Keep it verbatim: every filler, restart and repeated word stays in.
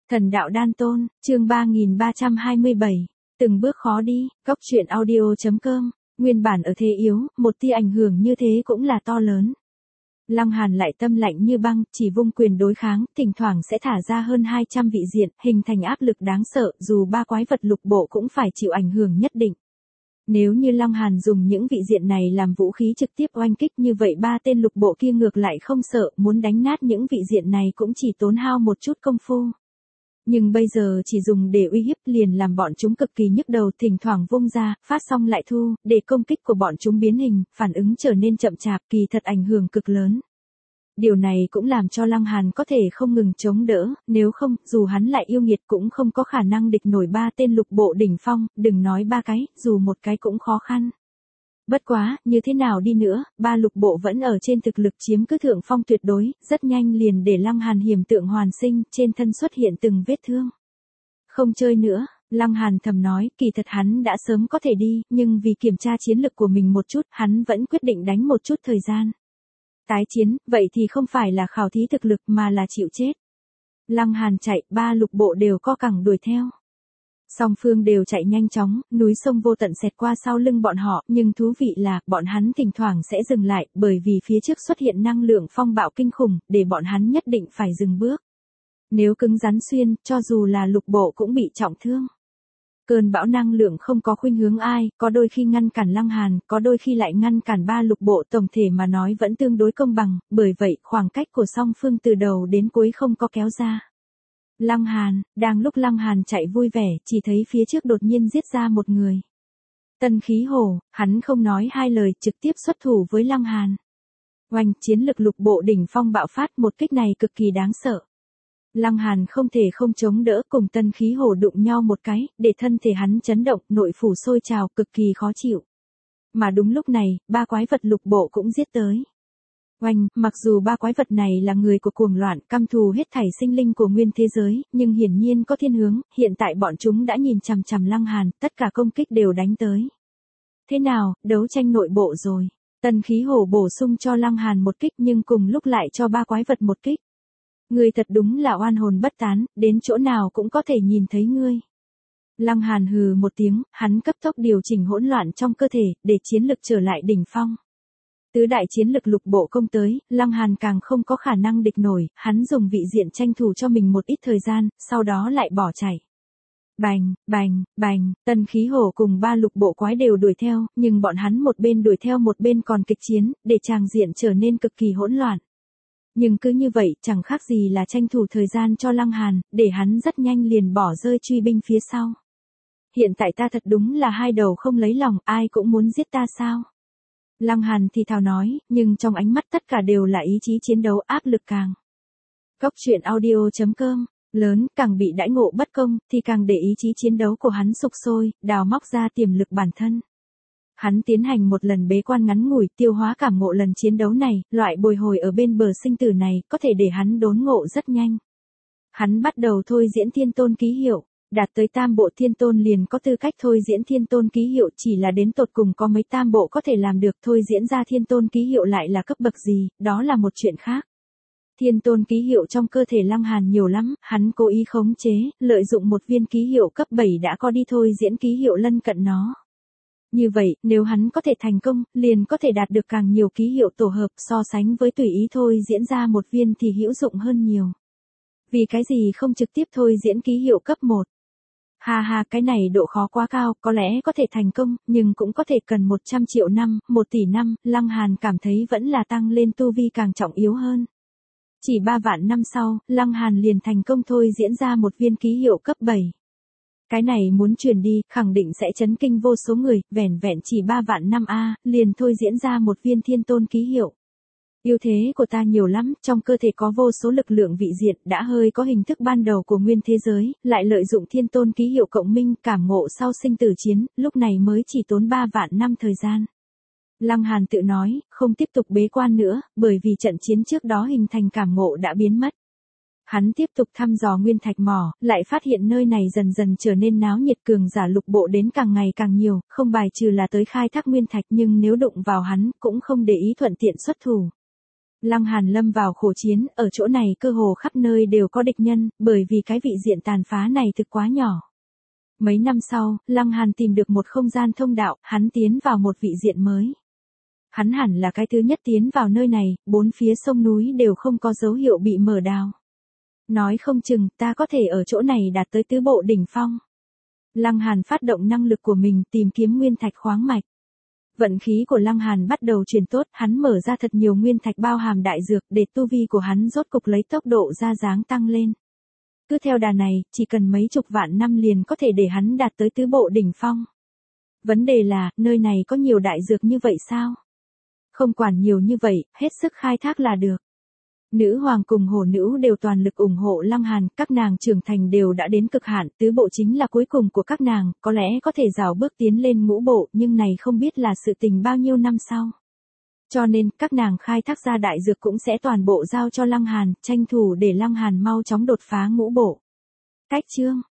Thần đạo đan tôn, chương ba nghìn ba trăm hai mươi bảy, từng bước khó đi, góc truyện audio.com, nguyên bản ở thế yếu, một tia ảnh hưởng như thế cũng là to lớn. Lăng Hàn lại tâm lạnh như băng, chỉ vung quyền đối kháng, thỉnh thoảng sẽ thả ra hơn hai trăm vị diện, hình thành áp lực đáng sợ, dù ba quái vật lục bộ cũng phải chịu ảnh hưởng nhất định. Nếu như Lăng Hàn dùng những vị diện này làm vũ khí trực tiếp oanh kích như vậy ba tên lục bộ kia ngược lại không sợ, muốn đánh nát những vị diện này cũng chỉ tốn hao một chút công phu. Nhưng bây giờ chỉ dùng để uy hiếp liền làm bọn chúng cực kỳ nhức đầu, thỉnh thoảng vung ra, phát xong lại thu, để công kích của bọn chúng biến hình, phản ứng trở nên chậm chạp, kỳ thật ảnh hưởng cực lớn. Điều này cũng làm cho Lăng Hàn có thể không ngừng chống đỡ, nếu không, dù hắn lại yêu nghiệt cũng không có khả năng địch nổi ba tên lục bộ đỉnh phong, đừng nói ba cái, dù một cái cũng khó khăn. Bất quá, như thế nào đi nữa, ba lục bộ vẫn ở trên thực lực chiếm cứ thượng phong tuyệt đối, rất nhanh liền để Lăng Hàn hiểm tượng hoàn sinh, trên thân xuất hiện từng vết thương. Không chơi nữa, Lăng Hàn thầm nói, kỳ thật hắn đã sớm có thể đi, nhưng vì kiểm tra chiến lực của mình một chút, hắn vẫn quyết định đánh một chút thời gian. Tái chiến, vậy thì không phải là khảo thí thực lực mà là chịu chết. Lăng Hàn chạy, ba lục bộ đều co cẳng đuổi theo. Song phương đều chạy nhanh chóng, núi sông vô tận xẹt qua sau lưng bọn họ, nhưng thú vị là, bọn hắn thỉnh thoảng sẽ dừng lại, bởi vì phía trước xuất hiện năng lượng phong bạo kinh khủng, để bọn hắn nhất định phải dừng bước. Nếu cứng rắn xuyên, cho dù là lục bộ cũng bị trọng thương. Cơn bão năng lượng không có khuynh hướng ai, có đôi khi ngăn cản Lăng Hàn, có đôi khi lại ngăn cản ba lục bộ, tổng thể mà nói vẫn tương đối công bằng, bởi vậy khoảng cách của song phương từ đầu đến cuối không có kéo ra. Lăng Hàn, đang lúc Lăng Hàn chạy vui vẻ, chỉ thấy phía trước đột nhiên giết ra một người. Tân Khí Hổ, hắn không nói hai lời, trực tiếp xuất thủ với Lăng Hàn. Oanh, chiến lực lục bộ đỉnh phong bạo phát, một kích này cực kỳ đáng sợ. Lăng Hàn không thể không chống đỡ, cùng Tân Khí Hổ đụng nhau một cái, để thân thể hắn chấn động, nội phủ sôi trào, cực kỳ khó chịu. Mà đúng lúc này, ba quái vật lục bộ cũng giết tới. Oanh, mặc dù ba quái vật này là người của cuồng loạn, căm thù hết thảy sinh linh của nguyên thế giới, nhưng hiển nhiên có thiên hướng, hiện tại bọn chúng đã nhìn chằm chằm Lăng Hàn, tất cả công kích đều đánh tới. Thế nào, đấu tranh nội bộ rồi. Tân Khí Hổ bổ sung cho Lăng Hàn một kích nhưng cùng lúc lại cho ba quái vật một kích. Ngươi thật đúng là oan hồn bất tán, đến chỗ nào cũng có thể nhìn thấy ngươi. Lăng Hàn hừ một tiếng, hắn cấp tốc điều chỉnh hỗn loạn trong cơ thể, để chiến lực trở lại đỉnh phong. Tứ đại chiến lực lục bộ công tới, Lăng Hàn càng không có khả năng địch nổi, hắn dùng vị diện tranh thủ cho mình một ít thời gian, sau đó lại bỏ chạy. Bành, bành, bành, Tân Khí Hổ cùng ba lục bộ quái đều đuổi theo, nhưng bọn hắn một bên đuổi theo một bên còn kịch chiến, để tràng diện trở nên cực kỳ hỗn loạn. Nhưng cứ như vậy, chẳng khác gì là tranh thủ thời gian cho Lăng Hàn, để hắn rất nhanh liền bỏ rơi truy binh phía sau. Hiện tại ta thật đúng là hai đầu không lấy lòng, ai cũng muốn giết ta sao? Lăng Hàn thì thào nói, nhưng trong ánh mắt tất cả đều là ý chí chiến đấu, áp lực càng. Góc truyện audio.com, lớn, càng bị đãi ngộ bất công, thì càng để ý chí chiến đấu của hắn sục sôi, đào móc ra tiềm lực bản thân. Hắn tiến hành một lần bế quan ngắn ngủi, tiêu hóa cảm ngộ lần chiến đấu này, loại bồi hồi ở bên bờ sinh tử này, có thể để hắn đốn ngộ rất nhanh. Hắn bắt đầu thôi diễn thiên tôn ký hiệu, đạt tới tam bộ thiên tôn liền có tư cách thôi diễn thiên tôn ký hiệu, chỉ là đến tột cùng có mấy tam bộ có thể làm được, thôi diễn ra thiên tôn ký hiệu lại là cấp bậc gì, đó là một chuyện khác. Thiên tôn ký hiệu trong cơ thể Lăng Hàn nhiều lắm, hắn cố ý khống chế, lợi dụng một viên ký hiệu cấp bảy đã có đi thôi diễn ký hiệu lân cận nó. Như vậy, nếu hắn có thể thành công, liền có thể đạt được càng nhiều ký hiệu tổ hợp, so sánh với tùy ý thôi diễn ra một viên thì hữu dụng hơn nhiều. Vì cái gì không trực tiếp thôi diễn ký hiệu cấp một? Ha ha, cái này độ khó quá cao, có lẽ có thể thành công, nhưng cũng có thể cần một trăm triệu năm, một tỷ năm, Lăng Hàn cảm thấy vẫn là tăng lên tu vi càng trọng yếu hơn. Chỉ ba vạn năm sau, Lăng Hàn liền thành công thôi diễn ra một viên ký hiệu cấp bảy. Cái này muốn truyền đi, khẳng định sẽ chấn kinh vô số người, vẻn vẹn chỉ ba vạn năm a, liền thôi diễn ra một viên thiên tôn ký hiệu. Ưu thế của ta nhiều lắm, trong cơ thể có vô số lực lượng vị diện, đã hơi có hình thức ban đầu của nguyên thế giới, lại lợi dụng thiên tôn ký hiệu cộng minh, cảm ngộ sau sinh tử chiến, lúc này mới chỉ tốn ba vạn năm thời gian. Lăng Hàn tự nói, không tiếp tục bế quan nữa, bởi vì trận chiến trước đó hình thành cảm ngộ đã biến mất. Hắn tiếp tục thăm dò nguyên thạch mỏ, lại phát hiện nơi này dần dần trở nên náo nhiệt, cường giả lục bộ đến càng ngày càng nhiều, không bài trừ là tới khai thác nguyên thạch, nhưng nếu đụng vào hắn, cũng không để ý thuận tiện xuất thủ. Lăng Hàn lâm vào khổ chiến, ở chỗ này cơ hồ khắp nơi đều có địch nhân, bởi vì cái vị diện tàn phá này thực quá nhỏ. Mấy năm sau, Lăng Hàn tìm được một không gian thông đạo, hắn tiến vào một vị diện mới. Hắn hẳn là cái thứ nhất tiến vào nơi này, bốn phía sông núi đều không có dấu hiệu bị mở đào. Nói không chừng, ta có thể ở chỗ này đạt tới tứ bộ đỉnh phong. Lăng Hàn phát động năng lực của mình tìm kiếm nguyên thạch khoáng mạch. Vận khí của Lăng Hàn bắt đầu chuyển tốt, hắn mở ra thật nhiều nguyên thạch bao hàm đại dược để tu vi của hắn rốt cục lấy tốc độ ra dáng tăng lên. Cứ theo đà này, chỉ cần mấy chục vạn năm liền có thể để hắn đạt tới tứ bộ đỉnh phong. Vấn đề là, nơi này có nhiều đại dược như vậy sao? Không quản nhiều như vậy, hết sức khai thác là được. Nữ hoàng cùng hổ nữ đều toàn lực ủng hộ Lăng Hàn, các nàng trưởng thành đều đã đến cực hạn, tứ bộ chính là cuối cùng của các nàng, có lẽ có thể rào bước tiến lên ngũ bộ, nhưng này không biết là sự tình bao nhiêu năm sau. Cho nên, các nàng khai thác ra đại dược cũng sẽ toàn bộ giao cho Lăng Hàn, tranh thủ để Lăng Hàn mau chóng đột phá ngũ bộ. Cách chương